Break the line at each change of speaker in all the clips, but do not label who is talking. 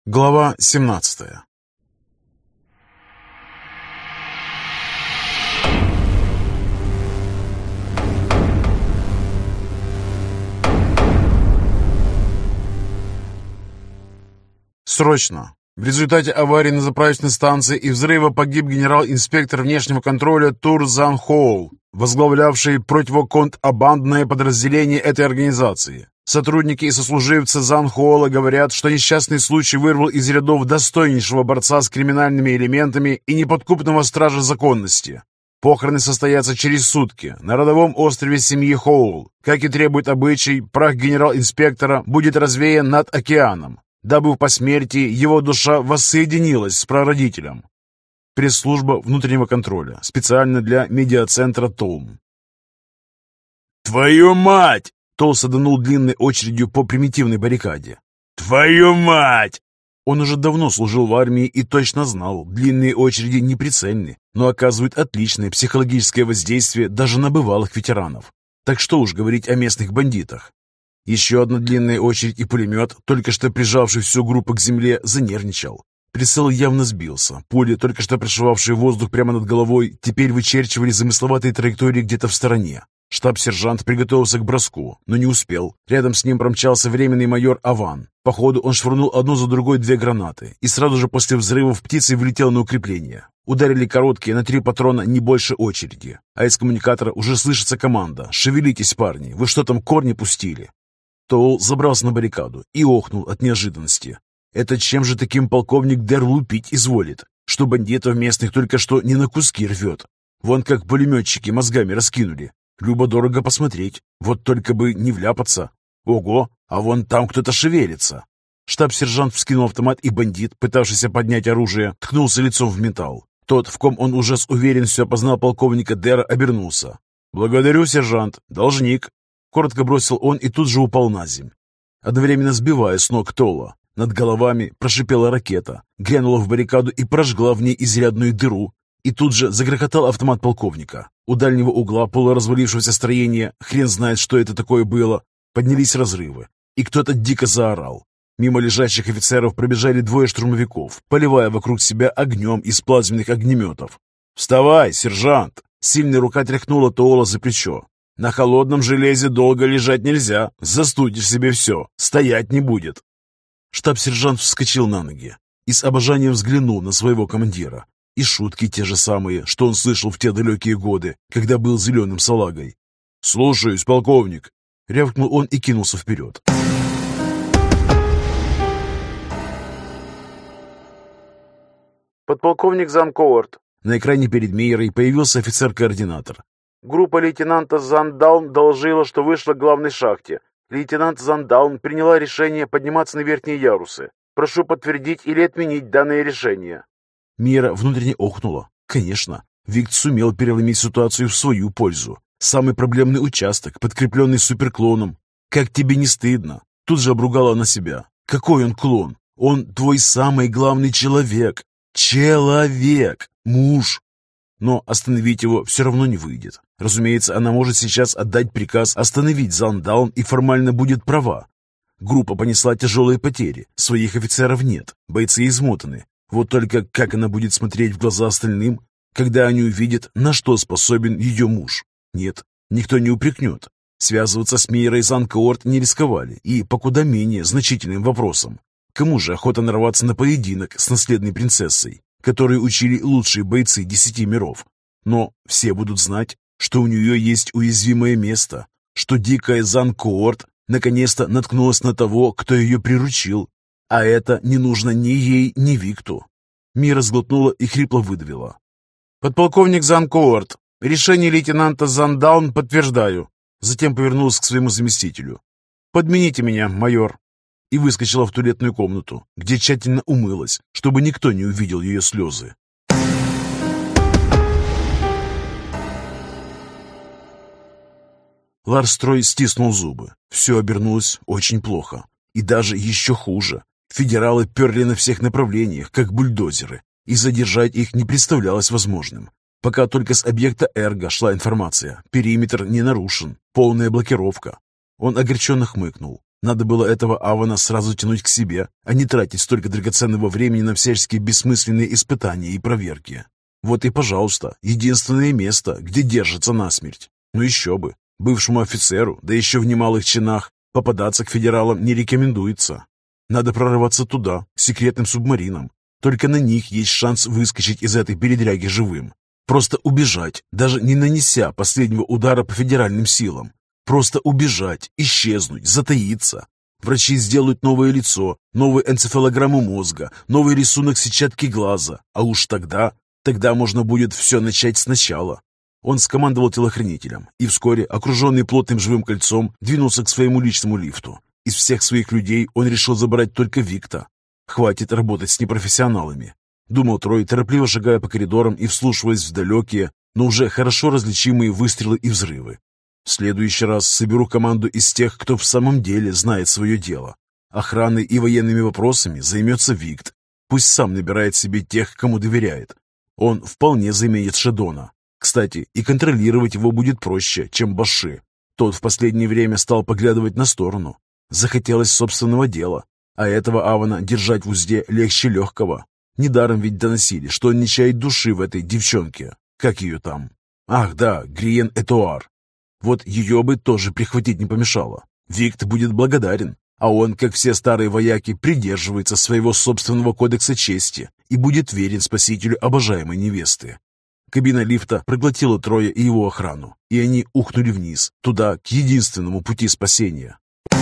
Глава 17. Срочно! В результате аварии на заправочной станции и взрыва погиб генерал-инспектор внешнего контроля Тур Зан Хоул, возглавлявший противоконтрабандное подразделение этой организации. Сотрудники и сослуживцы Зан Хоула говорят, что несчастный случай вырвал из рядов достойнейшего борца с криминальными элементами и неподкупного стража законности. Похороны состоятся через сутки на родовом острове семьи Хоул. Как и требует обычай, прах генерал-инспектора будет развеян над океаном, дабы в посмертии его душа воссоединилась с прародителем. Пресс-служба внутреннего контроля. Специально для медиацентра ТОУМ.
«Твою мать!»
Тол саданул длинной очередью по примитивной баррикаде.
«Твою мать!»
Он уже давно служил в армии и точно знал, длинные очереди неприцельны, но оказывают отличное психологическое воздействие даже на бывалых ветеранов. Так что уж говорить о местных бандитах. Еще одна длинная очередь и пулемет, только что прижавший всю группу к земле, занервничал. Прицел явно сбился. Пули, только что прошивавшие воздух прямо над головой, теперь вычерчивали замысловатые траектории где-то в стороне. Штаб-сержант приготовился к броску, но не успел. Рядом с ним промчался временный майор Аван. Походу, он швырнул одну за другой 2 гранаты, и сразу же после взрывов птицей влетел на укрепление. Ударили короткие на 3 патрона не больше очереди. А из коммуникатора уже слышится команда: «Шевелитесь, парни, вы что там, корни пустили?» Тоул забрался на баррикаду и охнул от неожиданности. Это чем же таким полковник Дер лупить изволит, что бандитов местных только что не на куски рвет? Вон как пулеметчики мозгами раскинули. Любо-дорого посмотреть, вот только бы не вляпаться. Ого, а вон там кто-то шевелится. Штаб-сержант вскинул автомат, и бандит, пытавшийся поднять оружие, ткнулся лицом в металл. Тот, в ком он уже с уверенностью опознал полковника Дера, обернулся. «Благодарю, сержант, должник», — коротко бросил он и тут же упал на землю, одновременно сбивая с ног Тола. Над головами прошипела ракета, грянула в баррикаду и прожгла в ней изрядную дыру. И тут же загрохотал автомат полковника. У дальнего угла полуразвалившегося строения, хрен знает, что это такое было, поднялись разрывы, и кто-то дико заорал. Мимо лежащих офицеров пробежали 2 штурмовиков, поливая вокруг себя огнем из плазменных огнеметов. «Вставай, сержант!» Сильная рука тряхнула Тоола за плечо. «На холодном железе долго лежать нельзя, застудишь себе все, стоять не будет». Штаб-сержант вскочил на ноги и с обожанием взглянул на своего командира. И шутки те же самые, что он слышал в те далекие годы, когда был зеленым салагой. «Слушаюсь, полковник!» — рявкнул он и кинулся вперед.
Подполковник Зан Коорт.
На экране перед Мейерой появился офицер-координатор.
Группа лейтенанта Зандаун доложила, что вышла к главной шахте. Лейтенант Зандаун приняла решение подниматься на верхние ярусы. Прошу подтвердить или отменить данное решение.
Мира внутренне охнула. Конечно, Викт сумел переломить ситуацию в свою пользу. Самый проблемный участок, подкрепленный суперклоном. Как тебе не стыдно? Тут же обругала она себя. Какой он клон? Он твой самый главный человек. Человек! Муж! Но остановить его все равно не выйдет. Разумеется, она может сейчас отдать приказ остановить Зандаун и формально будет права. Группа понесла тяжелые потери. Своих офицеров нет. Бойцы измотаны. Вот только как она будет смотреть в глаза остальным, когда они увидят, на что способен ее муж? Нет, никто не упрекнет. Связываться с Мейерой Зан Коорт не рисковали, и по куда менее значительным вопросам. Кому же охота нарваться на поединок с наследной принцессой, которую учили лучшие бойцы 10 миров? Но все будут знать, что у нее есть уязвимое место, что дикая Зан Коорт наконец-то наткнулась на того, кто ее приручил. А это не нужно ни ей, ни Викту. Мира сглотнула и хрипло выдавила. «Подполковник Зан Коорт, решение лейтенанта Зандаун подтверждаю». Затем повернулась к своему заместителю. «Подмените меня, майор». И выскочила в туалетную комнату, где тщательно умылась, чтобы никто не увидел ее слезы. Ларс Трой стиснул зубы. Все обернулось очень плохо. И даже еще хуже. Федералы перли на всех направлениях, как бульдозеры, и задержать их не представлялось возможным. Пока только с объекта Эрго шла информация. Периметр не нарушен, полная блокировка. Он огорченно хмыкнул. Надо было этого Авана сразу тянуть к себе, а не тратить столько драгоценного времени на всяческие бессмысленные испытания и проверки. Вот и, пожалуйста, единственное место, где держится насмерть. Ну еще бы, бывшему офицеру, да еще в немалых чинах, попадаться к федералам не рекомендуется. Надо прорываться туда, к секретным субмаринам. Только на них есть шанс выскочить из этой передряги живым. Просто убежать, даже не нанеся последнего удара по федеральным силам. Просто убежать, исчезнуть, затаиться. Врачи сделают новое лицо, новую энцефалограмму мозга, новый рисунок сетчатки глаза. А уж тогда можно будет все начать сначала. Он скомандовал телохранителем и вскоре, окруженный плотным живым кольцом, двинулся к своему личному лифту. Из всех своих людей он решил забрать только Викта. Хватит работать с непрофессионалами. Думал Трой, торопливо шагая по коридорам и вслушиваясь в далекие, но уже хорошо различимые выстрелы и взрывы. В следующий раз соберу команду из тех, кто в самом деле знает свое дело. Охраной и военными вопросами займется Викт. Пусть сам набирает себе тех, кому доверяет. Он вполне заменит Шедона. Кстати, и контролировать его будет проще, чем Баши. Тот в последнее время стал поглядывать на сторону. Захотелось собственного дела, а этого Авана держать в узде легче легкого. Недаром ведь доносили, что он не чает души в этой девчонке. Как ее там? Ах да, Гриен Этуар. Вот ее бы тоже прихватить не помешало. Викт будет благодарен, а он, как все старые вояки, придерживается своего собственного кодекса чести и будет верен спасителю обожаемой невесты. Кабина лифта проглотила Троя и его охрану, и они ухнули вниз, туда, к единственному пути спасения.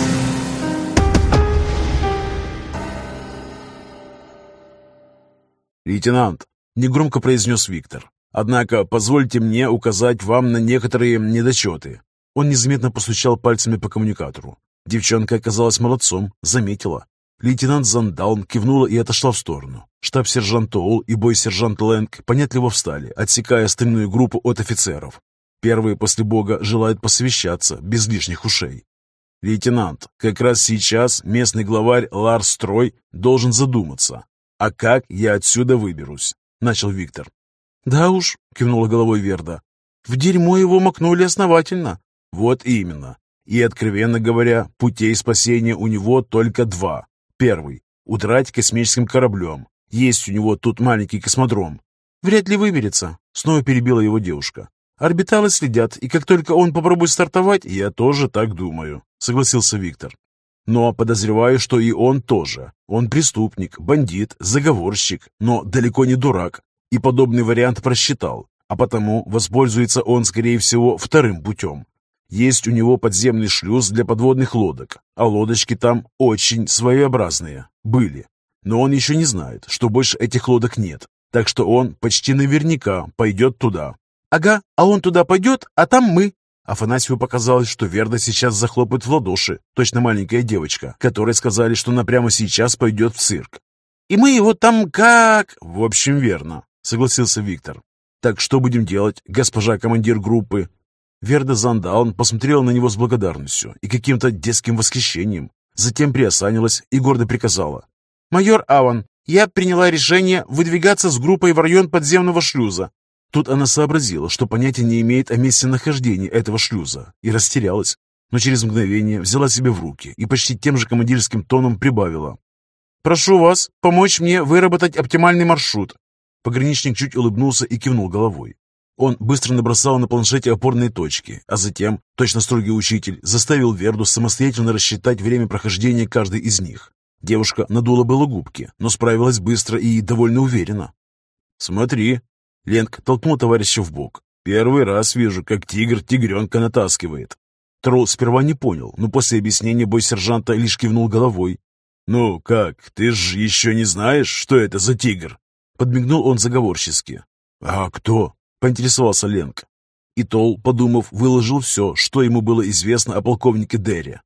«Лейтенант», — негромко произнес Виктор, — «однако позвольте мне указать вам на некоторые недочеты». Он незаметно постучал пальцами по коммуникатору. Девчонка оказалась молодцом, заметила. Лейтенант Зандаун кивнула и отошла в сторону. Штаб-сержант Тоул и бой-сержант Лэнг понятливо встали, отсекая остальную группу от офицеров. Первые после Бога желают посовещаться, без лишних ушей. «Лейтенант, как раз сейчас местный главарь Ларс Трой должен задуматься. А как я отсюда выберусь?» — начал Виктор. «Да уж», — кивнула головой Верда, — «в дерьмо его макнули основательно». «Вот именно. И, откровенно говоря, путей спасения у него только два. Первый — удрать космическим кораблем. Есть у него тут маленький космодром». «Вряд ли выберется», — снова перебила его девушка. «Орбиталы следят, и как только он попробует стартовать...» «Я тоже так думаю», — согласился Виктор. «Но подозреваю, что и он тоже. Он преступник, бандит, заговорщик, но далеко не дурак. И подобный вариант просчитал, а потому воспользуется он, скорее всего, вторым путем. Есть у него подземный шлюз для подводных лодок, а лодочки там очень своеобразные. Были. Но он еще не знает, что больше этих лодок нет, так что он почти наверняка пойдет туда». «Ага, а он туда пойдет, а там мы». Афанасьеву показалось, что Верда сейчас захлопает в ладоши, точно маленькая девочка, которой сказали, что она прямо сейчас пойдет в цирк. «И мы его там как...» «В общем, верно», — согласился Виктор. «Так что будем делать, госпожа командир группы?» Верда Зандаун посмотрела на него с благодарностью и каким-то детским восхищением. Затем приосанилась и гордо приказала. «Майор Аван, я приняла решение выдвигаться с группой в район подземного шлюза». Тут она сообразила, что понятия не имеет о месте нахождения этого шлюза, и растерялась, но через мгновение взяла себя в руки и почти тем же командирским тоном прибавила. «Прошу вас помочь мне выработать оптимальный маршрут». Пограничник чуть улыбнулся и кивнул головой. Он быстро набросал на планшете опорные точки, а затем, точно строгий учитель, заставил Верду самостоятельно рассчитать время прохождения каждой из них. Девушка надула было губки, но справилась быстро и довольно уверенно. «Смотри», — Ленг толкнул товарища в бок. «Первый раз вижу, как тигр тигренка натаскивает». Тролл сперва не понял, но после объяснения бой-сержанта лишь кивнул головой. «Ну как, ты ж еще не знаешь, что это за тигр?» Подмигнул он заговорчески. «А кто?» — поинтересовался Ленг. И Тол, подумав, выложил все, что ему было известно о полковнике Дерри.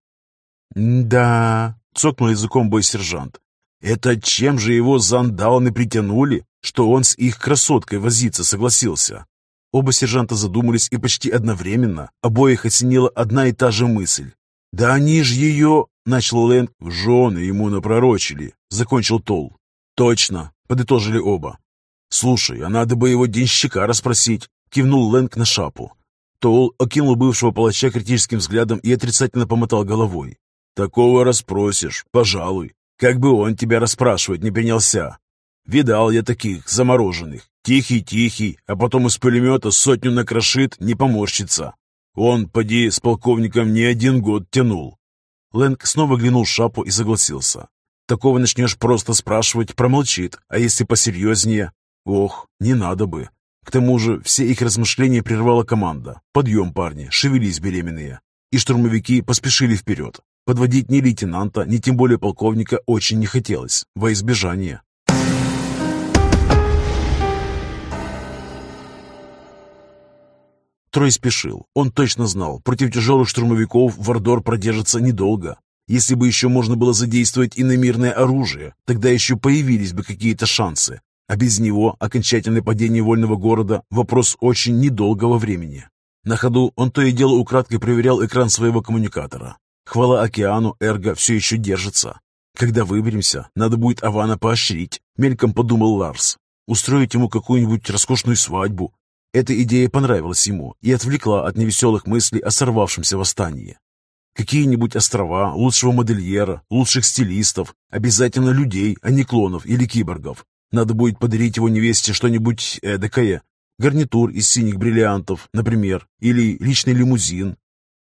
«Да...» — цокнул языком бой-сержант. «Это чем же его Зандауны притянули, что он с их красоткой возиться согласился?» Оба сержанта задумались, и почти одновременно обоих осенила одна и та же мысль. «Да они ж ее...» — начал Лэнг. «В жены ему напророчили», — закончил Тол. «Точно», — подытожили оба. «Слушай, а надо бы его денщика расспросить», — кивнул Лэнг на Шапу. Тол окинул бывшего палача критическим взглядом и отрицательно помотал головой. Такого расспросишь, пожалуй. Как бы он тебя расспрашивать не принялся. Видал я таких замороженных. Тихий-тихий, а потом из пулемета сотню накрошит, не поморщится. Он, поди, с полковником не 1 год тянул. Лэнг снова глянул в шапу и согласился. Такого начнешь просто спрашивать, промолчит, а если посерьезнее? Ох, не надо бы. К тому же все их размышления прервала команда. «Подъем, парни, шевелись, беременные!» И штурмовики поспешили вперед. Подводить ни лейтенанта, ни тем более полковника очень не хотелось, во избежание. Трой спешил. Он точно знал, против тяжелых штурмовиков Вардор продержится недолго. Если бы еще можно было задействовать иномирное оружие, тогда еще появились бы какие-то шансы. А без него окончательное падение вольного города – вопрос очень недолгого времени. На ходу он то и дело украдкой проверял экран своего коммуникатора. Хвала океану, Эрго все еще держится. Когда выберемся, надо будет Авана поощрить, мельком подумал Ларс. Устроить ему какую-нибудь роскошную свадьбу. Эта идея понравилась ему и отвлекла от невеселых мыслей о сорвавшемся восстании. Какие-нибудь острова, лучшего модельера, лучших стилистов, обязательно людей, а не клонов или киборгов. Надо будет подарить его невесте что-нибудь эдакое. Гарнитур из синих бриллиантов, например, или личный лимузин.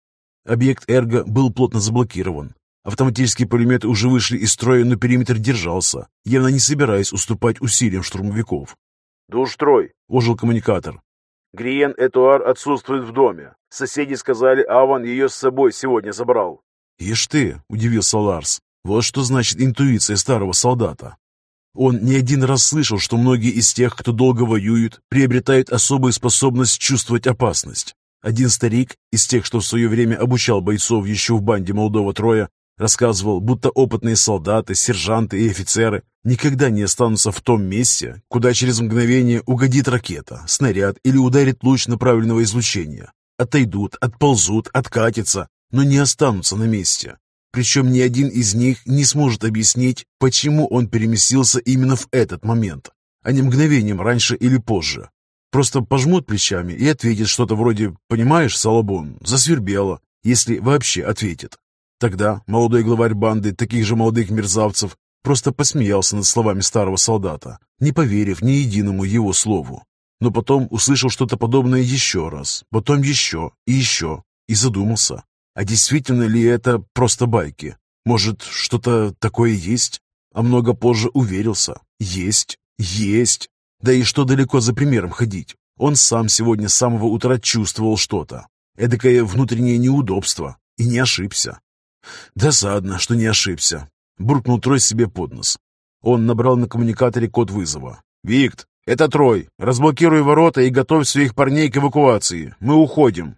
Объект Эрго был плотно заблокирован. Автоматические пулеметы уже вышли из строя, но периметр держался, явно не собираясь уступать усилиям штурмовиков.
«Душ Трой», — ожил коммуникатор. «Гриен Этуар отсутствует в доме. Соседи сказали, Аван ее с собой сегодня забрал».
«Ишь ты», — удивился Ларс, — «вот что значит интуиция старого солдата». Он не один раз слышал, что многие из тех, кто долго воюет, приобретают особую способность чувствовать опасность. Один старик, из тех, что в свое время обучал бойцов еще в банде молодого Троя, рассказывал, будто опытные солдаты, сержанты и офицеры никогда не останутся в том месте, куда через мгновение угодит ракета, снаряд или ударит луч направленного излучения. Отойдут, отползут, откатятся, но не останутся на месте. Причем ни один из них не сможет объяснить, почему он переместился именно в этот момент, а не мгновением раньше или позже. Просто пожмут плечами и ответит что-то вроде «Понимаешь, Салабон, засвербело», если вообще ответит. Тогда молодой главарь банды таких же молодых мерзавцев просто посмеялся над словами старого солдата, не поверив ни единому его слову. Но потом услышал что-то подобное еще раз, потом еще, и задумался. А действительно ли это просто байки? Может, что-то такое есть? А много позже уверился. Есть. Да и что далеко за примером ходить? Он сам сегодня с самого утра чувствовал что-то. Эдакое внутреннее неудобство. И не ошибся. Досадно, что не ошибся. Буркнул Трой себе под нос. Он набрал на коммуникаторе код вызова. «Викт, это Трой. Разблокируй ворота и готовь своих парней к эвакуации. Мы уходим».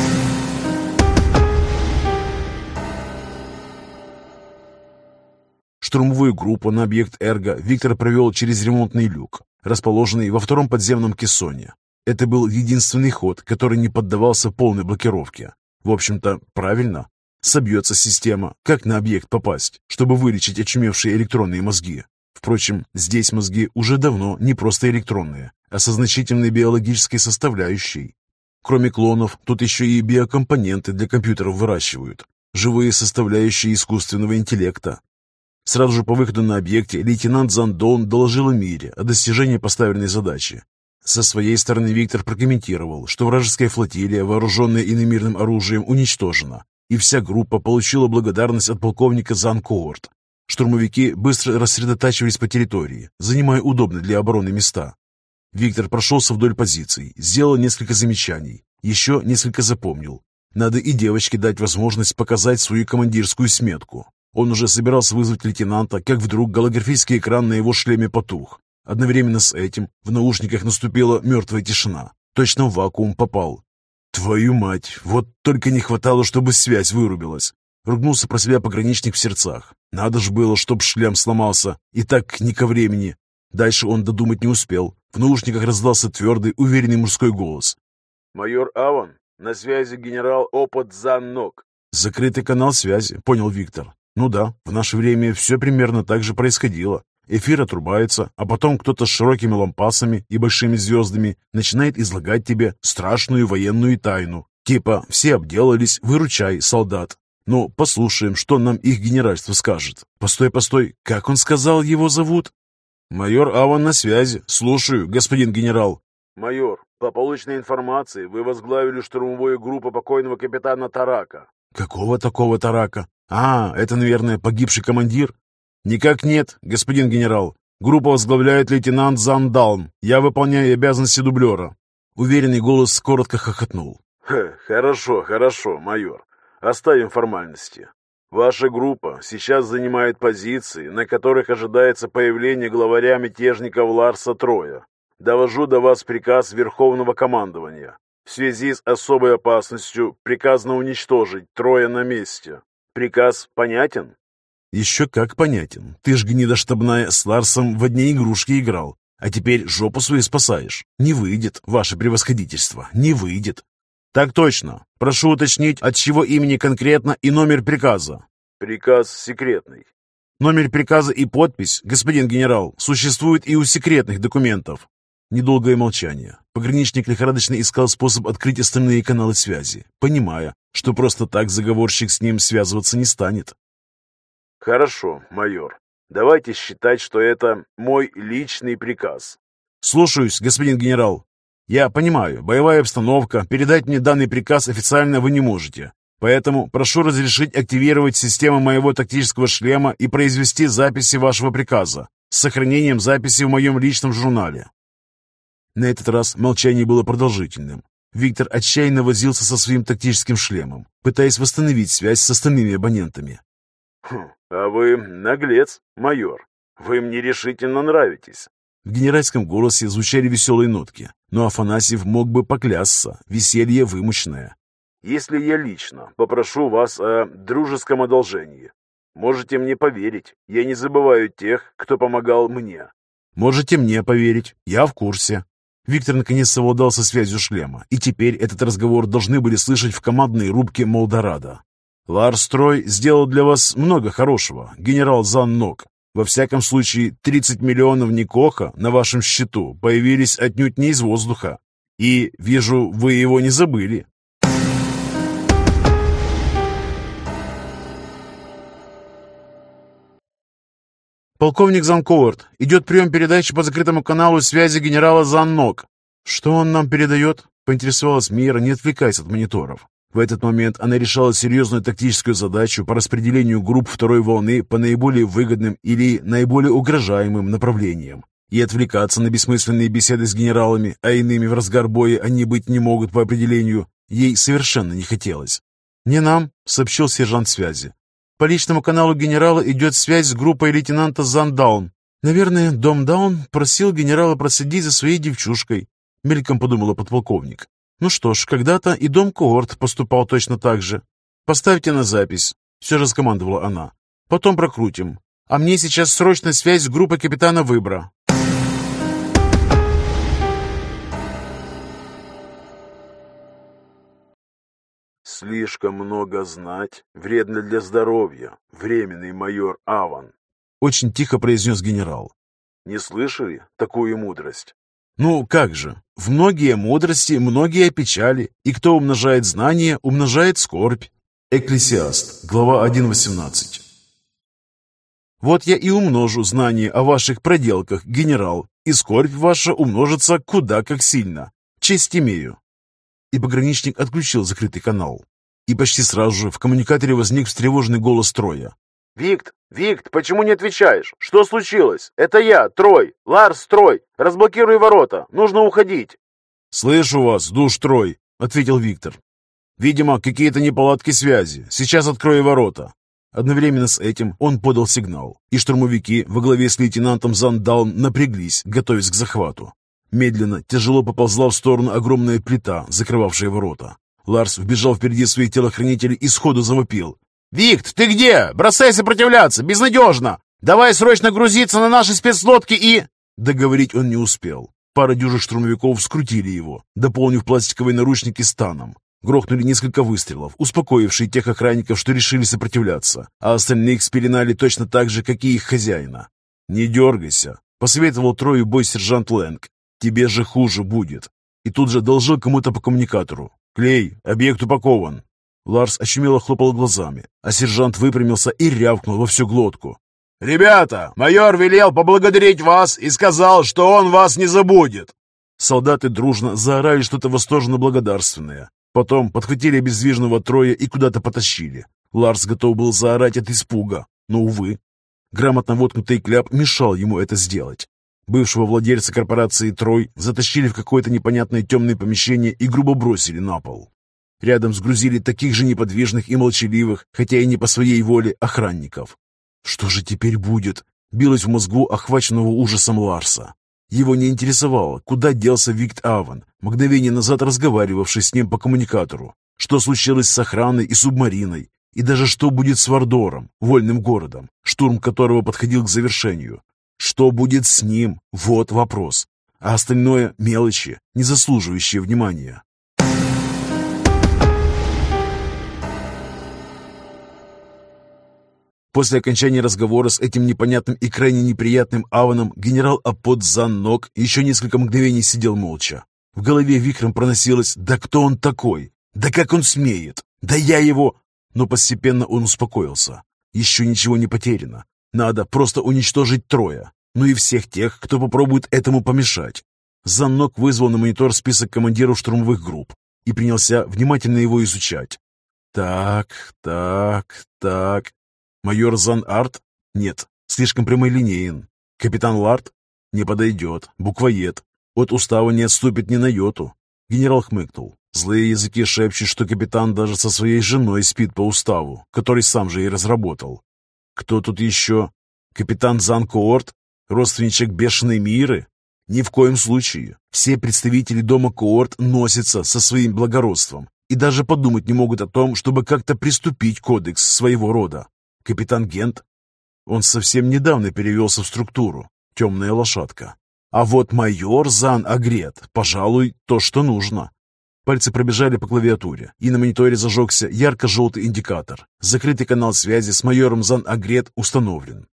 Штурмовую группу на объект Эрго Виктор провел через ремонтный люк, расположенный во втором подземном кессоне. Это был единственный ход, который не поддавался полной блокировке. В общем-то, правильно. Собьется система, как на объект попасть, чтобы вылечить очумевшие электронные мозги. Впрочем, здесь мозги уже давно не просто электронные, а со значительной биологической составляющей. Кроме клонов, тут еще и биокомпоненты для компьютеров выращивают, живые составляющие искусственного интеллекта. Сразу же по выходу на объекте лейтенант Зандон доложил Мире о достижении поставленной задачи. Со своей стороны Виктор прокомментировал, что вражеская флотилия, вооруженная иномирным оружием, уничтожена, и вся группа получила благодарность от полковника Зан-Коорт. Штурмовики быстро рассредотачивались по территории, занимая удобные для обороны места. Виктор прошелся вдоль позиций, сделал несколько замечаний, еще несколько запомнил. Надо и девочке дать возможность показать свою командирскую сметку. Он уже собирался вызвать лейтенанта, как вдруг голографический экран на его шлеме потух. Одновременно с этим в наушниках наступила мертвая тишина. Точно в вакуум попал. «Твою мать! Вот только не хватало, чтобы связь вырубилась!» Ругнулся про себя пограничник в сердцах. «Надо ж было, чтоб шлем сломался. И так не ко времени!» Дальше он додумать не успел. В наушниках раздался твердый, уверенный мужской голос.
«Майор Аван, на связи генерал Опот Заннок».
«Закрытый канал связи», — понял Виктор. «Ну да, в наше время все примерно так же происходило. Эфир отрубается, а потом кто-то с широкими лампасами и большими звездами начинает излагать тебе страшную военную тайну. Типа «все обделались, выручай, солдат». Ну, послушаем, что нам их генеральство скажет. Постой, как он сказал, его зовут? Майор Аван на связи. Слушаю, господин генерал.
Майор, по полученной информации, вы возглавили штурмовую группу покойного капитана Тарака.
Какого такого Тарака? Это, наверное, погибший командир? Никак нет, господин генерал. Группу возглавляет лейтенант Зандалм. Я выполняю обязанности дублера. Уверенный голос коротко хохотнул.
Хорошо, майор. Оставим формальности. Ваша группа сейчас занимает позиции, на которых ожидается появление главаря мятежников Ларса Троя. Довожу до вас приказ Верховного командования. В связи с особой опасностью приказано уничтожить Троя на месте. Приказ понятен?
Еще как понятен. Ты ж, гнида штабная, с Ларсом в одни игрушки играл. А теперь жопу свою спасаешь. Не выйдет, ваше превосходительство, не выйдет. Так точно. Прошу уточнить, от чего имени конкретно и номер приказа.
Приказ секретный.
Номер приказа и подпись, господин генерал, существует и у секретных документов. Недолгое молчание. Пограничник лихорадочно искал способ открыть остальные каналы связи, понимая, что просто так заговорщик с ним связываться не станет.
Хорошо, майор. Давайте считать, что это мой личный приказ.
Слушаюсь, господин генерал. Я понимаю, боевая обстановка, передать мне данный приказ официально вы не можете. Поэтому прошу разрешить активировать систему моего тактического шлема и произвести записи вашего приказа с сохранением записи в моем личном журнале. На этот раз молчание было продолжительным. Виктор отчаянно возился со своим тактическим шлемом, пытаясь восстановить связь с остальными абонентами.
А вы наглец, майор. Вы мне решительно нравитесь.
В генеральском голосе звучали веселые нотки, но Афанасьев мог бы поклясться, веселье вымышленное.
Если я лично попрошу вас о дружеском одолжении, можете мне поверить, я не забываю тех, кто помогал мне.
Можете мне поверить, я в курсе. Виктор наконец совладал со связью шлема, и теперь этот разговор должны были слышать в командной рубке Молдорадо. Ларс Трой сделал для вас много хорошего, генерал Заннок. Во всяком случае, 30 миллионов Никоха на вашем счету появились отнюдь не из воздуха. И, вижу, вы его не забыли. Полковник Занкоурт, идет прием передачи по закрытому каналу связи генерала Заннок. Что он нам передает? Поинтересовалась Мира, не отвлекаясь от мониторов. В этот момент она решала серьезную тактическую задачу по распределению групп второй волны по наиболее выгодным или наиболее угрожаемым направлениям. И отвлекаться на бессмысленные беседы с генералами, а иными в разгар боя они быть не могут по определению, ей совершенно не хотелось. «Не нам», — сообщил сержант связи. «По личному каналу генерала идет связь с группой лейтенанта Зандаун. Наверное, Дом Даун просил генерала проследить за своей девчушкой», — мельком подумала подполковник. «Ну что ж, когда-то и Дом Коорт поступал точно так же. Поставьте на запись», — все же скомандовала она. «Потом прокрутим. А мне сейчас срочная связь с группой капитана Выбора».
Слишком много знать вредно для здоровья, временный майор Аван.
Очень тихо произнес генерал.
Не слышали такую мудрость?
Ну, как же. В многие мудрости, многие печали, и кто умножает знания, умножает скорбь. Экклесиаст, глава 1.18. Вот я и умножу знания о ваших проделках, генерал, и скорбь ваша умножится куда как сильно. Честь имею. И пограничник отключил закрытый канал. И почти сразу же в коммуникаторе возник встревоженный голос Троя.
Викт, почему не отвечаешь? Что случилось? Это я, Трой, Ларс Трой. Разблокируй ворота, нужно уходить.
Слышу вас, душ Трой, ответил Виктор. Видимо, какие-то неполадки связи. Сейчас открою ворота. Одновременно с этим он подал сигнал, и штурмовики во главе с лейтенантом Зандаун напряглись, готовясь к захвату. Медленно, тяжело поползла в сторону огромная плита, закрывавшая ворота. Ларс вбежал впереди своих телохранителей и сходу завопил. «Викт, ты где? Бросай сопротивляться! Безнадежно! Давай срочно грузиться на наши спецлодки и...» Договорить он не успел. Пара дюжих штурмовиков скрутили его, дополнив пластиковые наручники станом. Грохнули несколько выстрелов, успокоившие тех охранников, что решили сопротивляться, а остальных спеленали точно так же, как и их хозяина. «Не дергайся», — посоветовал Трою бой-сержант Лэнг. «Тебе же хуже будет». И тут же доложил кому-то по коммуникатору. «Клей, объект упакован». Ларс очумело хлопал глазами, а сержант выпрямился и рявкнул во всю глотку.
«Ребята, майор велел поблагодарить вас и сказал, что он вас не забудет!»
Солдаты дружно заорали что-то восторженно-благодарственное. Потом подхватили обездвиженного Троя и куда-то потащили. Ларс готов был заорать от испуга, но, увы. Грамотно воткнутый кляп мешал ему это сделать. Бывшего владельца корпорации «Трой» затащили в какое-то непонятное темное помещение и грубо бросили на пол. Рядом сгрузили таких же неподвижных и молчаливых, хотя и не по своей воле, охранников. Что же теперь будет? Билось в мозгу охваченного ужасом Ларса. Его не интересовало, куда делся Викт Аван, мгновение назад разговаривавший с ним по коммуникатору, что случилось с охраной и субмариной, и даже что будет с Вардором, вольным городом, штурм которого подходил к завершению. Что будет с ним? Вот вопрос. А остальное — мелочи, не заслуживающие внимания. После окончания разговора с этим непонятным и крайне неприятным Аваном генерал Апот Заннок еще несколько мгновений сидел молча. В голове вихрем проносилось: «Да кто он такой? Да как он смеет? Да я его...» Но постепенно он успокоился. Еще ничего не потеряно. Надо просто уничтожить Троя. Ну и всех тех, кто попробует этому помешать. Заннок вызвал на монитор список командиров штурмовых групп и принялся внимательно его изучать. Так. Майор Зан-Арт? Нет, слишком прямолинеен. Капитан Ларт? Не подойдет. Буквоед. От устава не отступит ни на йоту. Генерал хмыкнул. Злые языки шепчут, что капитан даже со своей женой спит по уставу, который сам же и разработал. Кто тут еще? Капитан Зан-Коорт? Родственничек бешеной Миры? Ни в коем случае. Все представители дома Коорт носятся со своим благородством и даже подумать не могут о том, чтобы как-то приступить кодекс своего рода. Капитан Гент? Он совсем недавно перевелся в структуру. Темная лошадка. А вот майор Зан-Агрет, пожалуй, то, что нужно. Пальцы пробежали по клавиатуре, и на мониторе зажегся ярко-желтый индикатор. Закрытый канал связи с майором Зан-Агрет установлен.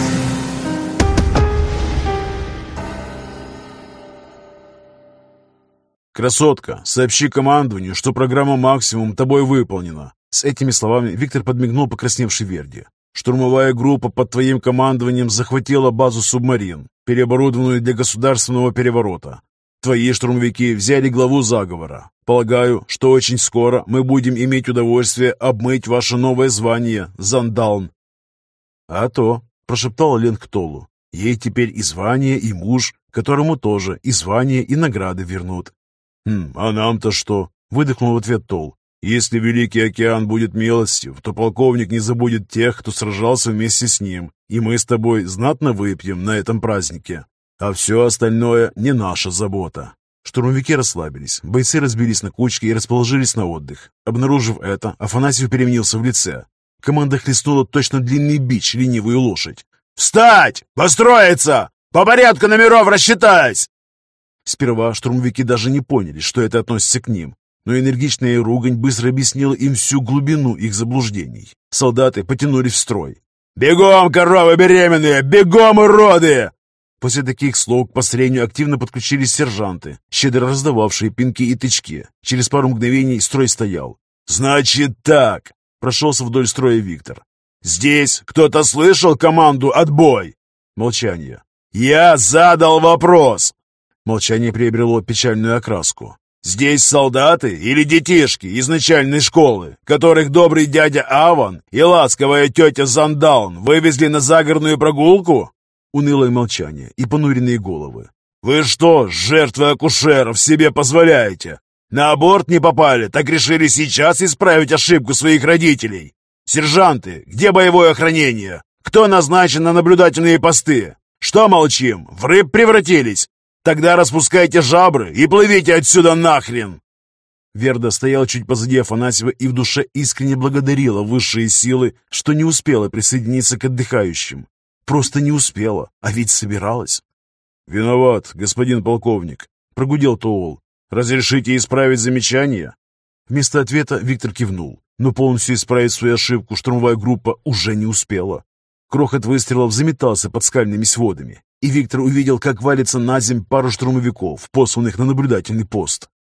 «Красотка, сообщи командованию, что программа «Максимум» тобой выполнена». С этими словами Виктор подмигнул покрасневшей Верде. «Штурмовая группа под твоим командованием захватила базу субмарин, переоборудованную для государственного переворота. Твои штурмовики взяли главу заговора. Полагаю, что очень скоро мы будем иметь удовольствие обмыть ваше новое звание, Зандаун». «А то», — прошептал Ленг Толу, — «ей теперь и звание, и муж, которому тоже и звание, и награды вернут». «А нам-то что?» — выдохнул в ответ Тол. «Если Великий океан будет милостив, то полковник не забудет тех, кто сражался вместе с ним, и мы с тобой знатно выпьем на этом празднике. А все остальное не наша забота». Штурмовики расслабились, бойцы разбились на кучки и расположились на отдых. Обнаружив это, Афанасьев переменился в лице. Команда хлестнула точно длинный бич ленивую лошадь.
«Встать! Построиться! По порядку номеров рассчитать!»
Сперва штурмовики даже не поняли, что это относится к ним, но энергичная ругань быстро объяснила им всю глубину их заблуждений. Солдаты потянулись в строй.
«Бегом, коровы беременные! Бегом, уроды!»
После таких слов к построению активно подключились сержанты, щедро раздававшие пинки и тычки. Через пару мгновений строй стоял.
«Значит так!»
— прошелся вдоль строя Виктор.
«Здесь кто-то слышал команду «Отбой»?»
Молчание.
«Я задал вопрос!»
Молчание приобрело печальную окраску.
«Здесь солдаты или детишки из начальной школы, которых добрый дядя Аван и ласковая тетя Зандаун вывезли на загородную прогулку?»
Унылое молчание и понуренные головы.
«Вы что, жертвы акушеров, себе позволяете? На аборт не попали, так решили сейчас исправить ошибку своих родителей? Сержанты, где боевое охранение? Кто назначен на наблюдательные посты? Что молчим, в рыб превратились? Тогда распускайте жабры и плывите отсюда нахрен!»
Верда стояла чуть позади Афанасьева и в душе искренне благодарила высшие силы, что не успела присоединиться к отдыхающим. Просто не успела, а ведь собиралась.
«Виноват, господин полковник», — прогудел Тоол. «Разрешите исправить замечание?»
Вместо ответа Виктор кивнул, но полностью исправить свою ошибку штурмовая группа уже не успела. Крохот выстрелов заметался под скальными сводами, и Виктор увидел, как валится на земь пара штурмовиков, посланных на наблюдательный пост.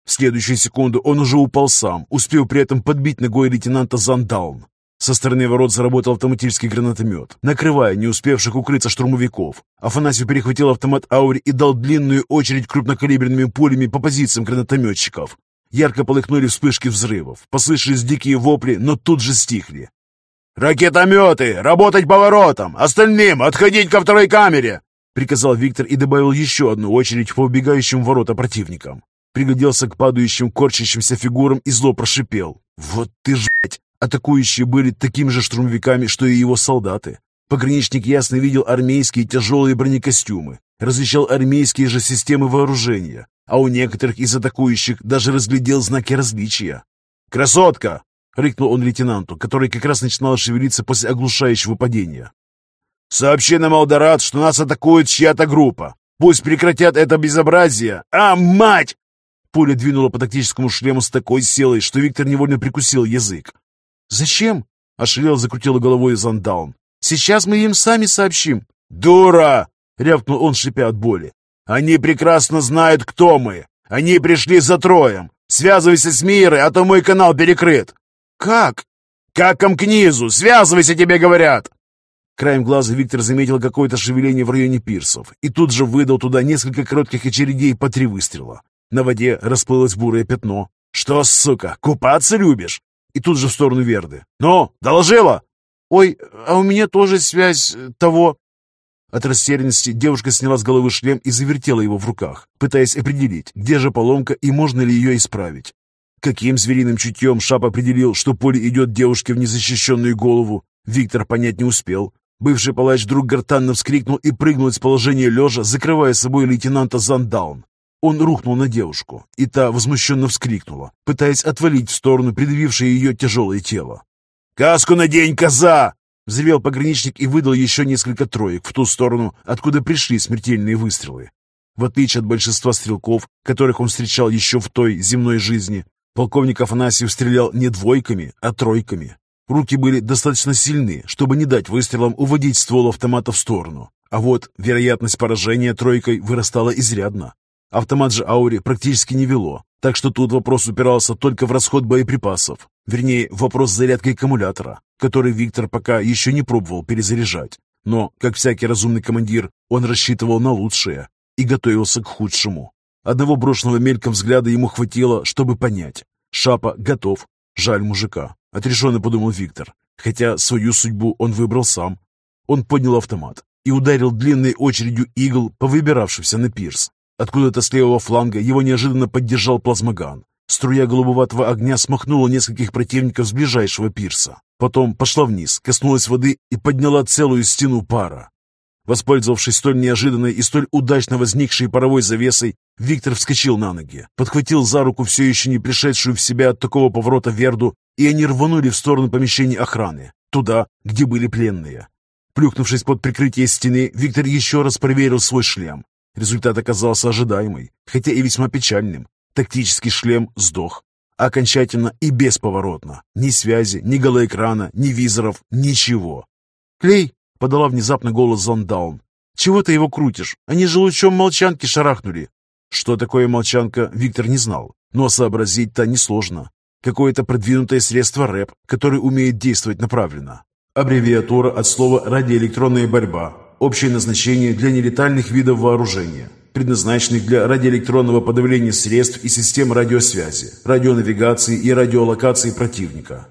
В следующую секунду он уже упал сам, успев при этом подбить ногой лейтенанта Зандаун. Со стороны ворот заработал автоматический гранатомет, накрывая не успевших укрыться штурмовиков. Афанасьев перехватил автомат Аури и дал длинную очередь крупнокалиберными пулями по позициям гранатометчиков. Ярко полыхнули вспышки взрывов, послышались дикие вопли, но тут же стихли.
«Ракетометы! Работать по воротам! Остальным отходить ко второй камере!»
Приказал Виктор и добавил еще одну очередь по убегающим в ворота противникам. Пригляделся к падающим, корчащимся фигурам и зло прошипел. «Вот ты жать!» Атакующие были такими же штурмовиками, что и его солдаты. Пограничник ясно видел армейские тяжелые бронекостюмы, различал армейские же системы вооружения, а у некоторых из атакующих даже разглядел знаки различия.
«Красотка!»
— рыкнул он лейтенанту, который как раз начинал шевелиться после оглушающего падения.
«Сообщи на Малдорат, что нас атакует чья-то группа. Пусть прекратят это безобразие. А, мать!»
Пуля двинула по тактическому шлему с такой силой, что Виктор невольно прикусил язык. «Зачем?» — ошалел, закрутила головой Зандаун. «Сейчас мы им сами сообщим».
«Дура!»
— рявкнул он, шипя от боли.
«Они прекрасно знают, кто мы. Они пришли за Троем. Связывайся с Мирой, а то мой канал перекрыт».
«Как?»
«Как к низу! Связывайся, тебе говорят!»
Краем глаза Виктор заметил какое-то шевеление в районе пирсов и тут же выдал туда несколько коротких очередей по 3 выстрела. На воде расплылось бурое пятно.
«Что, сука, купаться любишь?»
И тут же в сторону Верды.
«Ну, доложила?»
«Ой, а у меня тоже связь того...» От растерянности девушка сняла с головы шлем и завертела его в руках, пытаясь определить, где же поломка и можно ли ее исправить. Каким звериным чутьем Шап определил, что поле идет девушке в незащищенную голову, Виктор понять не успел. Бывший палач вдруг гортанно вскрикнул и прыгнул из положения лежа, закрывая собой лейтенанта Зандаун. Он рухнул на девушку, и та возмущенно вскрикнула, пытаясь отвалить в сторону придавившее ее тяжелое тело.
«Каску надень, коза!»
— взревел пограничник и выдал еще несколько троек в ту сторону, откуда пришли смертельные выстрелы. В отличие от большинства стрелков, которых он встречал еще в той земной жизни, полковник Афанасьев стрелял не двойками, а тройками. Руки были достаточно сильны, чтобы не дать выстрелам уводить ствол автомата в сторону. А вот вероятность поражения тройкой вырастала изрядно. Автомат же Аури практически не вело, так что тут вопрос упирался только в расход боеприпасов. Вернее, вопрос зарядки аккумулятора, который Виктор пока еще не пробовал перезаряжать. Но, как всякий разумный командир, он рассчитывал на лучшее и готовился к худшему. Одного брошенного мельком взгляда ему хватило, чтобы понять. Шапа готов. Жаль мужика, отрешенно подумал Виктор. Хотя свою судьбу он выбрал сам. Он поднял автомат и ударил длинной очередью игл по выбиравшимся на пирс. Откуда-то с левого фланга его неожиданно поддержал плазмоган. Струя голубоватого огня смахнула нескольких противников с ближайшего пирса. Потом пошла вниз, коснулась воды и подняла целую стену пара. Воспользовавшись столь неожиданной и столь удачно возникшей паровой завесой, Виктор вскочил на ноги, подхватил за руку все еще не пришедшую в себя от такого поворота Верду, и они рванули в сторону помещений охраны, туда, где были пленные. Плюхнувшись под прикрытие стены, Виктор еще раз проверил свой шлем. Результат оказался ожидаемый, хотя и весьма печальным. Тактический шлем сдох. Окончательно и бесповоротно. Ни связи, ни голоэкрана, ни визоров, ничего. «Клей!» — подала внезапно голос Зандаун. «Чего ты его крутишь? Они же лучом молчанки шарахнули!» Что такое молчанка, Виктор не знал, но сообразить-то несложно. Какое-то продвинутое средство РЭП, которое умеет действовать направленно. Аббревиатура от слова «радиоэлектронная борьба». Общее назначение для нелетальных видов вооружения, предназначенных для радиоэлектронного подавления средств и систем радиосвязи, радионавигации и радиолокации противника,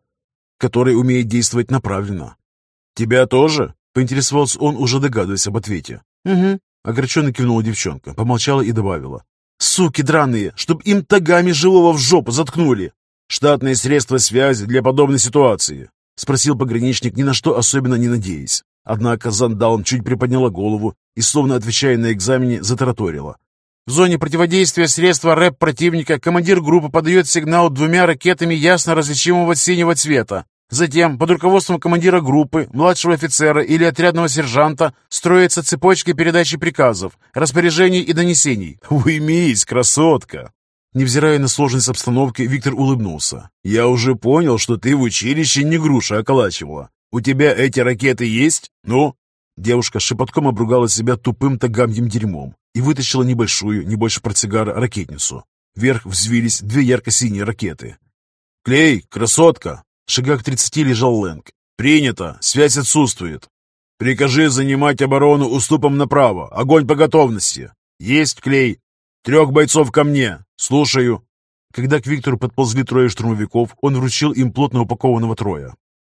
который умеет действовать направленно. «Тебя тоже?» — поинтересовался он, уже догадываясь об ответе. «Угу», — огорченно кивнула девчонка, помолчала и добавила. «Суки драные, чтоб им тагами живого в жопу заткнули!»
«Штатные средства связи для подобной ситуации?»
— спросил пограничник, ни на что особенно не надеясь. Однако Зандаун чуть приподняла голову и, словно отвечая на экзамене, затараторила. В зоне противодействия средства РЭП противника командир группы подает сигнал 2 ракетами ясно различимого синего цвета. Затем, под руководством командира группы, младшего офицера или отрядного сержанта, строится цепочка передачи приказов, распоряжений и донесений.
«Уймись, красотка!»
Невзирая на сложность обстановки, Виктор улыбнулся.
«Я уже понял, что ты в училище не груши околачивала. У тебя эти ракеты есть? Ну?»
Девушка шепотком обругала себя тупым тагамьим дерьмом и вытащила небольшую, не больше портсигара, ракетницу. Вверх взвились две ярко-синие ракеты.
«Клей, красотка!»
В шагах 30 лежал Лэнг.
«Принято! Связь отсутствует. Прикажи занимать оборону уступом направо. Огонь по готовности!» «Есть, Клей! 3 бойцов ко мне! Слушаю!»
Когда к Виктору подползли трое штурмовиков, он вручил им плотно упакованного Троя.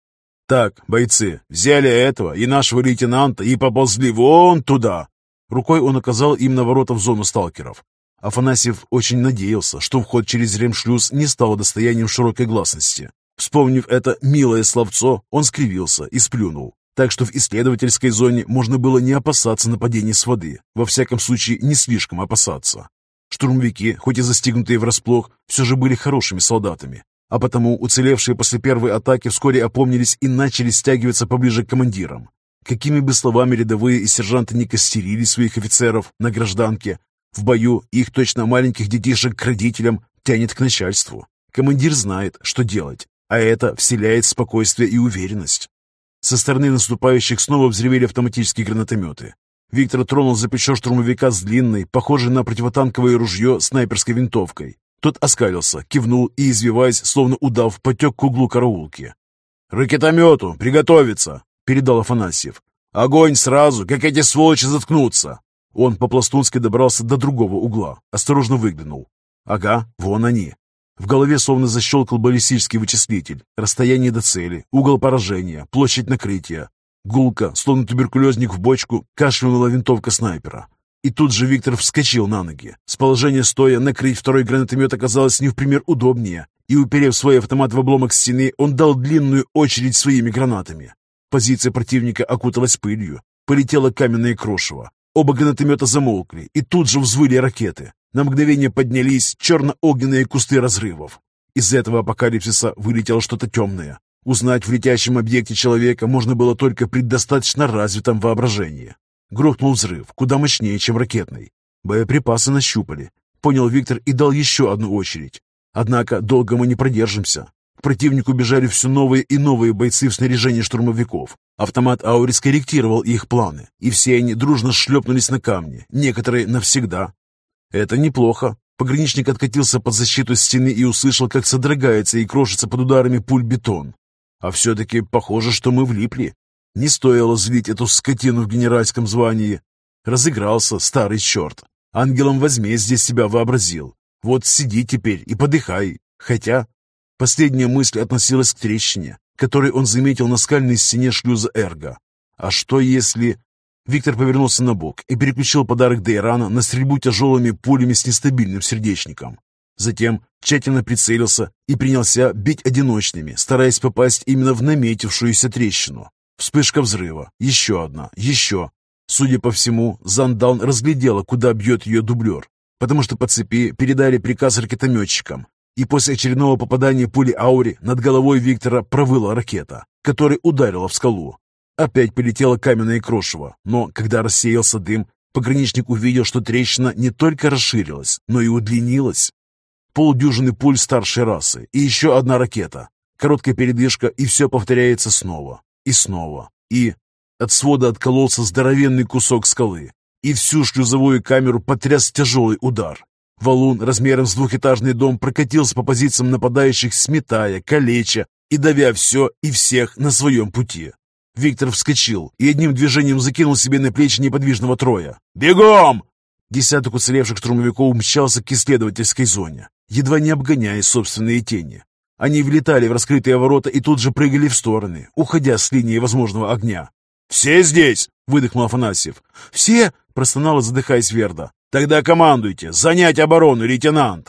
«Так, бойцы, взяли этого и нашего лейтенанта и поползли вон туда!»
Рукой он указал им на ворота в зону сталкеров. Афанасьев очень надеялся, что вход через ремшлюз не стал достоянием широкой гласности. Вспомнив это милое словцо, он скривился и сплюнул. Так что в исследовательской зоне можно было не опасаться нападений с воды, во всяком случае не слишком опасаться. Штурмовики, хоть и застигнутые врасплох, все же были хорошими солдатами, а потому уцелевшие после первой атаки вскоре опомнились и начали стягиваться поближе к командирам. Какими бы словами рядовые и сержанты не костерили своих офицеров на гражданке, в бою их точно маленьких детишек к родителям тянет к начальству. Командир знает, что делать, а это вселяет спокойствие и уверенность. Со стороны наступающих снова взревели автоматические гранатометы. Виктор тронул за плечо штурмовика с длинной, похожей на противотанковое ружье, снайперской винтовкой. Тот оскалился, кивнул и, извиваясь, словно удав, потек к углу караулки.
«Ракетомету! Приготовиться!» — передал Афанасьев. «Огонь сразу, как эти сволочи заткнутся!»
Он по-пластунски добрался до другого угла, осторожно выглянул. Ага, вон они. В голове словно защелкал баллистический вычислитель. Расстояние до цели, угол поражения, площадь накрытия. Гулко, словно туберкулезник в бочку, кашлянула винтовка снайпера. И тут же Виктор вскочил на ноги. С положения стоя накрыть второй гранатомет оказалось не в пример удобнее, и, уперев свой автомат в обломок стены, он дал длинную очередь своими гранатами. Позиция противника окуталась пылью. Полетело каменное крошево. Оба гранатомета замолкли, и тут же взвыли ракеты. На мгновение поднялись черно-огненные кусты разрывов. Из этого апокалипсиса вылетело что-то темное. Узнать в летящем объекте человека можно было только при достаточно развитом воображении. Грохнул взрыв, куда мощнее, чем ракетный. Боеприпасы нащупали. Понял Виктор и дал еще одну очередь. Однако долго мы не продержимся. К противнику бежали все новые и новые бойцы в снаряжении штурмовиков. Автомат Аури скорректировал их планы, и все они дружно шлепнулись на камни, некоторые навсегда. Это неплохо. Пограничник откатился под защиту стены и услышал, как содрогается и крошится под ударами пуль бетон. А все-таки похоже, что мы влипли. Не стоило злить эту скотину в генеральском звании. Разыгрался старый черт. Ангелом возмездия себя вообразил. Вот сиди теперь и подыхай. Хотя последняя мысль относилась к трещине, которую он заметил на скальной стене шлюза Эрго. А что если... Виктор повернулся на бок и переключил подарок Дейрана на стрельбу тяжелыми пулями с нестабильным сердечником. Затем тщательно прицелился и принялся бить одиночными, стараясь попасть именно в наметившуюся трещину. Вспышка взрыва. Еще одна. Еще. Судя по всему, Зандаун разглядела, куда бьет ее дублер, потому что по цепи передали приказ ракетометчикам, и после очередного попадания пули Аури над головой Виктора провыла ракета, которая ударила в скалу. Опять полетело каменное крошево, но когда рассеялся дым, пограничник увидел, что трещина не только расширилась, но и удлинилась. Полдюжины пуль старшей расы и еще одна ракета. Короткая передышка, и все повторяется снова. И снова. И от свода откололся здоровенный кусок скалы, и всю шлюзовую камеру потряс тяжелый удар. Валун размером с двухэтажный дом прокатился по позициям нападающих, сметая, калеча и давя все и всех на своем пути. Виктор вскочил и одним движением закинул себе на плечи неподвижного Троя. «Бегом!» Десяток уцелевших штурмовиков мчался к исследовательской зоне, едва не обгоняя собственные тени. Они влетали в раскрытые ворота и тут же прыгали в стороны, уходя с линии возможного огня. «Все здесь?» — выдохнул Афанасьев. «Все?» — простонала, задыхаясь Верда. «Тогда командуйте! Занять оборону, лейтенант!»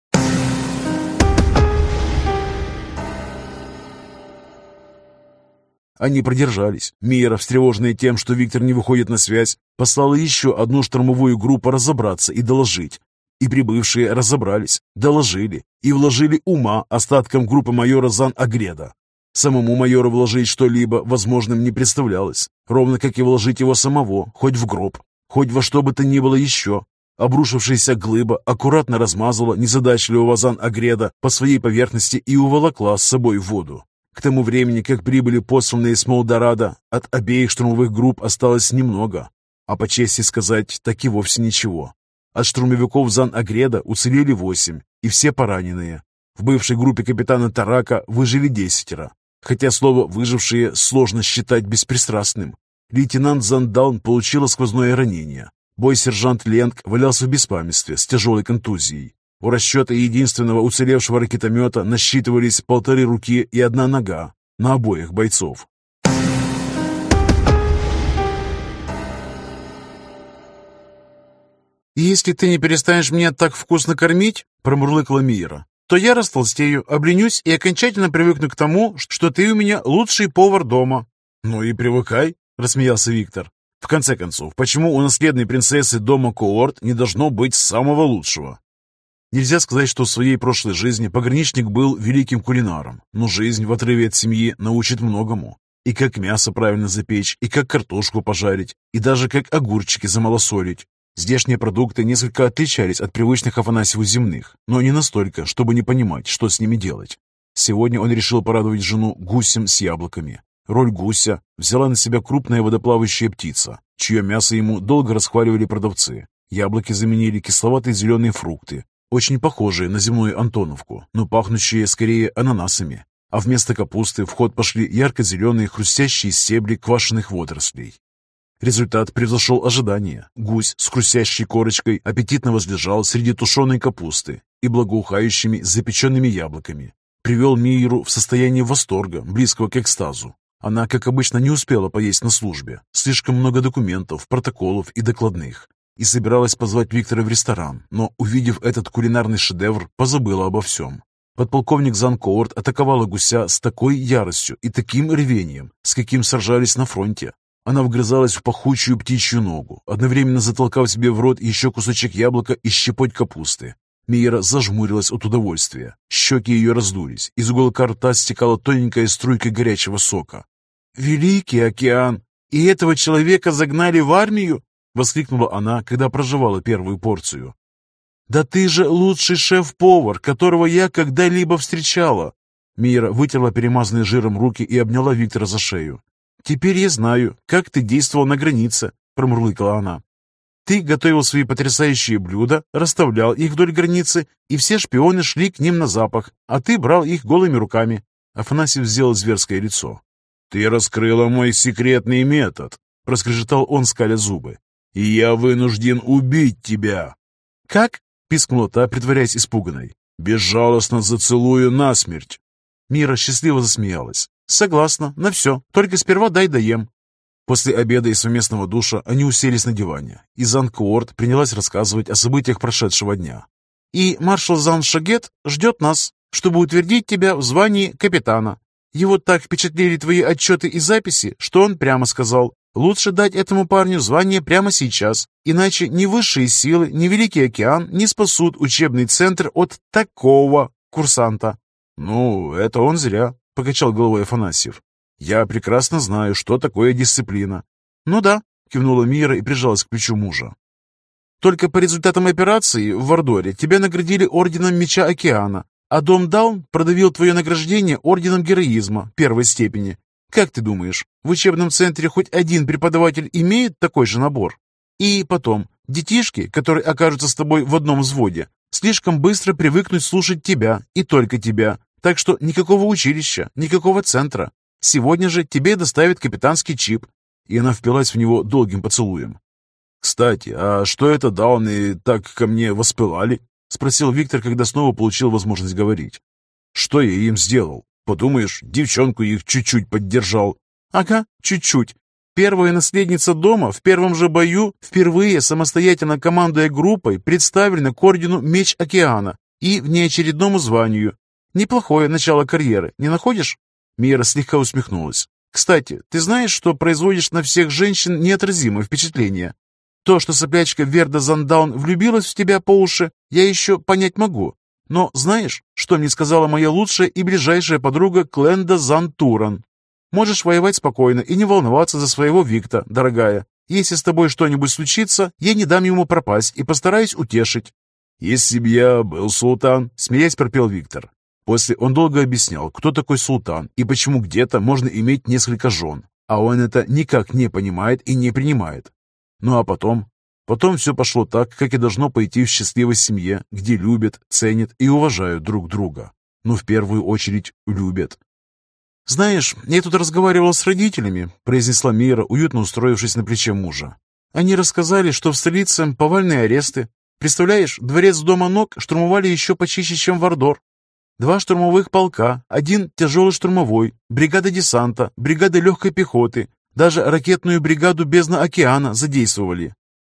Они продержались. Мира, встревоженная тем, что Виктор не выходит на связь, послала еще одну штурмовую группу разобраться и доложить. И прибывшие разобрались, доложили и вложили ума остаткам группы майора Зан-Агреда. Самому майору вложить что-либо возможным не представлялось, ровно как и вложить его самого, хоть в гроб, хоть во что бы то ни было еще. Обрушившаяся глыба аккуратно размазала незадачливого Зан-Агреда по своей поверхности и уволокла с собой в воду. К тому времени, как прибыли посланные с Молдорадо, от обеих штурмовых групп осталось немного, а по чести сказать, так и вовсе ничего. От штурмовиков Зан-Агреда уцелели 8, и все пораненные. В бывшей группе капитана Тарака выжили 10, хотя слово «выжившие» сложно считать беспристрастным. Лейтенант Зандаун получила сквозное ранение. Бой-сержант Ленг валялся в беспамятстве с тяжелой контузией. У расчета единственного уцелевшего ракетомета насчитывались 1,5 руки и 1 нога на обоих бойцов.
«Если ты не перестанешь меня так вкусно кормить, — промурлыкала Мира, — то я растолстею, обленюсь и окончательно привыкну к тому, что ты у меня лучший повар дома».
«Ну и привыкай», — рассмеялся Виктор. «В конце концов, почему у наследной принцессы дома Коорт не должно быть самого лучшего?» Нельзя сказать, что в своей прошлой жизни пограничник был великим кулинаром, но жизнь в отрыве от семьи научит многому. И как мясо правильно запечь, и как картошку пожарить, и даже как огурчики замалосолить. Здешние продукты несколько отличались от привычных Афанасьеву земных, но не настолько, чтобы не понимать, что с ними делать. Сегодня он решил порадовать жену гусем с яблоками. Роль гуся взяла на себя крупная водоплавающая птица, чье мясо ему долго расхваливали продавцы. Яблоки заменили кисловатые зеленые фрукты, очень похожие на земную антоновку, но пахнущие скорее ананасами. А вместо капусты в ход пошли ярко-зеленые хрустящие стебли квашеных водорослей. Результат превзошел ожидания. Гусь с хрустящей корочкой аппетитно возлежал среди тушеной капусты и благоухающими запеченными яблоками. Привел Миру в состояние восторга, близкого к экстазу. Она, как обычно, не успела поесть на службе. Слишком много документов, протоколов и докладных. И собиралась позвать Виктора в ресторан, но, увидев этот кулинарный шедевр, позабыла обо всем. Подполковник Зан-Коорт атаковала гуся с такой яростью и таким рвением, с каким сражались на фронте. Она вгрызалась в пахучую птичью ногу, одновременно затолкав себе в рот еще кусочек яблока и щепоть капусты. Мира зажмурилась от удовольствия. Щеки ее раздулись, из уголка рта стекала тоненькая струйка горячего сока. «Великий океан! И этого человека загнали в армию?» — воскликнула она, когда прожевала первую порцию. «Да ты же лучший шеф-повар, которого я когда-либо встречала!» Мира вытерла перемазанные жиром руки и обняла Виктора за шею. «Теперь я знаю, как ты действовал на границе», — промурлыкала она. «Ты готовил свои потрясающие блюда, расставлял их вдоль границы, и все шпионы шли к ним на запах, а ты брал их голыми руками». Афанасьев сделал зверское лицо. «Ты раскрыла мой секретный метод», — проскрежетал он, скаля зубы. «И я вынужден убить тебя». «Как?» — пискнула та, притворяясь испуганной. «Безжалостно зацелую насмерть». Мира счастливо засмеялась. «Согласна, на все, только сперва дай доем». После обеда и совместного душа они уселись на диване, и Зан-Коорт принялась рассказывать о событиях прошедшего дня. «И маршал Зан-Шагет ждет нас, чтобы утвердить тебя в звании капитана. Его так впечатлили твои отчеты и записи, что он прямо сказал, лучше дать этому парню звание прямо сейчас, иначе ни высшие силы, ни Великий океан не спасут учебный центр от такого курсанта». «Ну, это он зря», — покачал головой Афанасьев. «Я прекрасно знаю, что такое дисциплина». «Ну да», — кивнула Мира и прижалась к плечу мужа. «Только по результатам операции в Вардоре тебя наградили орденом Меча Океана, а Дом Даун продавил твое награждение орденом героизма первой степени. Как ты думаешь, в учебном центре хоть один преподаватель имеет такой же набор? И потом, детишки, которые окажутся с тобой в одном взводе, слишком быстро привыкнут слушать тебя и только тебя, так что никакого училища, никакого центра. Сегодня же тебе доставят капитанский чип». И она впилась в него долгим поцелуем. «Кстати, а что это Дауны так ко мне воспылали?» — спросил Виктор, когда снова получил возможность говорить. «Что я им сделал? Подумаешь, девчонку их чуть-чуть поддержал». «Ага, чуть-чуть. Первая наследница дома в первом же бою, впервые самостоятельно командуя группой, представлена к ордену Меч Океана и внеочередному званию. Неплохое начало карьеры, не находишь?» Мира слегка усмехнулась. «Кстати, ты знаешь, что производишь на всех женщин неотразимое впечатление? То, что соплячка Верда Зандаун влюбилась в тебя по уши, я еще понять могу. Но знаешь, что мне сказала моя лучшая и ближайшая подруга Кленда Зантуран? Можешь воевать спокойно и не волноваться за своего Викта, дорогая. Если с тобой что-нибудь случится, я не дам ему пропасть и постараюсь утешить». «Если б я был султан», — смеясь пропел Виктор. После он долго объяснял, кто такой султан и почему где-то можно иметь несколько жен, а он это никак не понимает и не принимает. Ну а потом Потом все пошло так, как и должно пойти в счастливой семье, где любят, ценят и уважают друг друга. Но в первую очередь любят. «Знаешь, я тут разговаривала с родителями», — произнесла Мира, уютно устроившись на плече мужа. «Они рассказали, что в столице повальные аресты. Представляешь, дворец Дома Ног штурмовали еще почище, чем Вардор. 2 штурмовых полка, 1 тяжелый штурмовой, бригада десанта, бригада легкой пехоты, даже ракетную бригаду Бездна океана задействовали».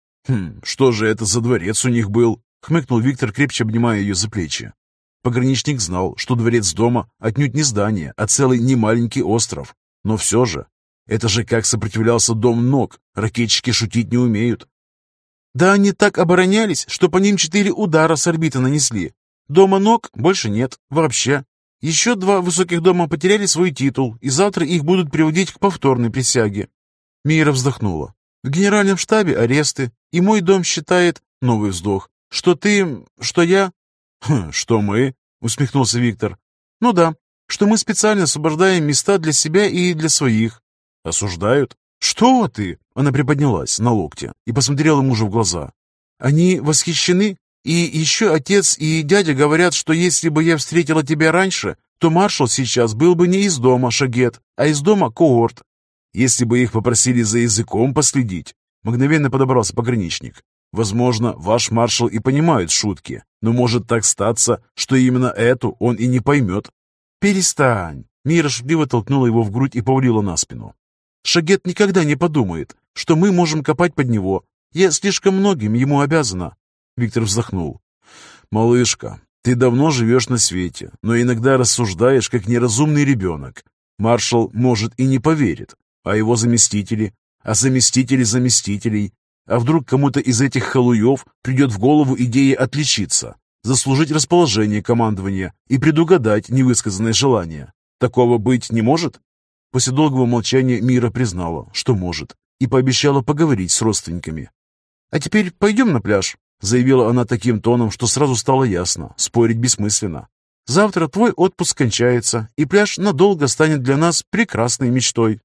Что же это за дворец у них был?»
— хмыкнул Виктор, крепче обнимая ее за плечи. Пограничник знал, что дворец дома отнюдь не здание, а целый немаленький остров. Но все же, это же как сопротивлялся Дом Ног, ракетчики шутить не умеют. «Да они так оборонялись, что по ним 4 удара с орбиты нанесли. Дома Ног больше нет, вообще. Еще 2 высоких дома потеряли свой титул, и завтра их будут приводить к повторной присяге». Мира вздохнула. «В генеральном штабе аресты, и мой дом считает, новый вздох, что я...»
«Что мы?» — усмехнулся Виктор.
«Ну да, что мы специально освобождаем места для себя и для своих».
«Осуждают?»
«Что ты?» — она приподнялась на локте и посмотрела мужу в глаза. «Они восхищены, и еще отец и дядя говорят, что если бы я встретила тебя раньше, то маршал сейчас был бы не из дома Шагет, а из дома Коорт».
«Если бы их попросили за языком последить», — мгновенно подобрался пограничник. «Возможно, ваш маршал и понимает шутки, но может так статься, что именно эту он и не поймет».
«Перестань!» — Мира шутливо толкнула его в грудь и повалила на спину. «Шагет никогда не подумает, что мы можем копать под него. Я слишком многим ему обязана».
Виктор вздохнул. «Малышка, ты давно живешь на свете, но иногда рассуждаешь, как неразумный ребенок. Маршал, может, и не поверит, а его заместители, а заместители заместителей. А вдруг кому-то из этих халуев придет в голову идея отличиться, заслужить расположение командования и предугадать невысказанное желание? Такого быть не может?» После долгого молчания Мира признала, что может, и пообещала поговорить с родственниками. «А теперь пойдем на пляж», — заявила она таким тоном, что сразу стало ясно, спорить бессмысленно. «Завтра твой отпуск кончается, и пляж надолго станет для нас прекрасной мечтой».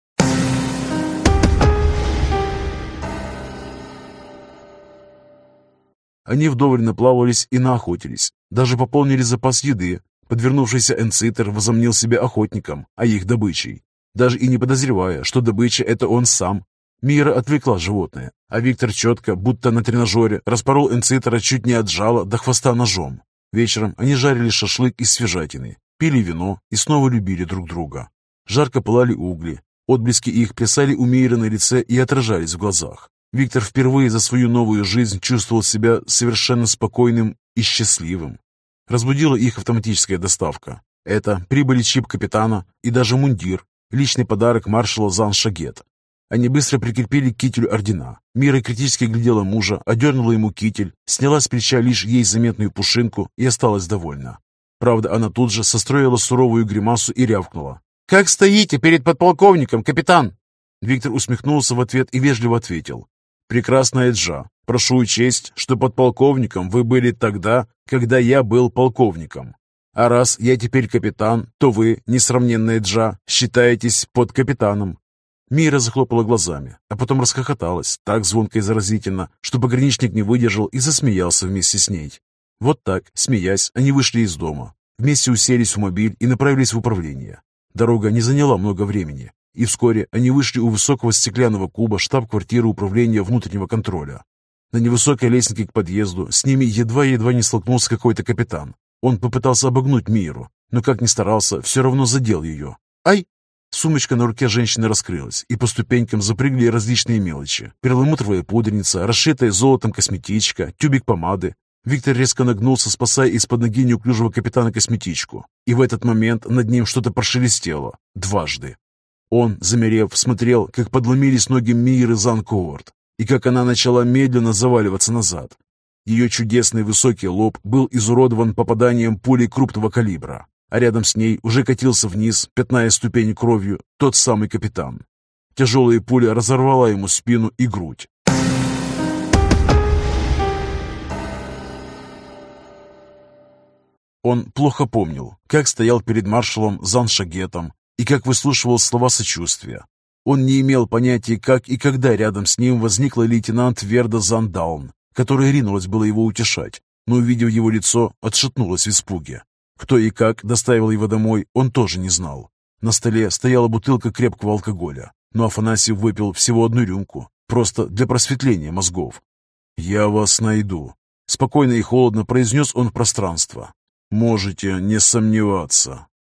Они вдоволь наплавались и наохотились, даже пополнили запас еды. Подвернувшийся энцитер возомнил себя охотником, а их добычей, даже и не подозревая, что добыча — это он сам. Мира отвлекла животное, а Виктор четко, будто на тренажере, распорол энцитера чуть не от жала до хвоста ножом. Вечером они жарили шашлык из свежатины, пили вино и снова любили друг друга. Жарко пылали угли, отблески их плясали у Миры на лице и отражались в глазах. Виктор впервые за свою новую жизнь чувствовал себя совершенно спокойным и счастливым. Разбудила их автоматическая доставка. Это прибыли чип капитана и даже мундир, личный подарок маршала Зан Шагет. Они быстро прикрепили к кителю ордена. Мира критически глядела мужа, одернула ему китель, сняла с плеча лишь ей заметную пушинку и осталась довольна. Правда, она тут же состроила суровую гримасу и рявкнула. «Как стоите перед подполковником, капитан?» Виктор усмехнулся в ответ и вежливо ответил. «Прекрасная Джа, прошу учесть, что подполковником вы были тогда, когда я был полковником. А раз я теперь капитан, то вы, несравненная Джа, считаетесь под капитаном». Мира захлопала глазами, а потом расхохоталась так звонко и заразительно, что пограничник не выдержал и засмеялся вместе с ней. Вот так, смеясь, они вышли из дома. Вместе уселись в мобиль и направились в управление. Дорога не заняла много времени, и вскоре они вышли у высокого стеклянного куба штаб-квартиры управления внутреннего контроля. На невысокой лестнице к подъезду с ними едва-едва не столкнулся какой-то капитан. Он попытался обогнуть Миру, но как ни старался, все равно задел ее. «Ай!» Сумочка на руке женщины раскрылась, и по ступенькам запрыгали различные мелочи. Перламутровая пудреница, расшитая золотом косметичка, тюбик помады. Виктор резко нагнулся, спасая из-под ноги неуклюжего капитана косметичку. И в этот момент над ним что-то прошелестело. Дважды. Он, замерев, смотрел, как подломились ноги Миры Зан Коорт, и как она начала медленно заваливаться назад. Ее чудесный высокий лоб был изуродован попаданием пули крупного калибра, а рядом с ней уже катился вниз, пятная ступень кровью, тот самый капитан. Тяжелая пуля разорвала ему спину и грудь. Он плохо помнил, как стоял перед маршалом Зан Шагетом и как выслушивал слова сочувствия.
Он не имел понятия, как и когда рядом с ним возникла лейтенант Верда Зандаун, которая ринулась было его утешать, но, увидев его лицо, отшатнулась в испуге. Кто и как доставил его домой, он тоже не знал. На столе стояла бутылка крепкого алкоголя, но Афанасьев выпил всего 1 рюмку, просто для просветления мозгов. «Я вас найду», — спокойно и холодно произнес он в пространство. «Можете не сомневаться».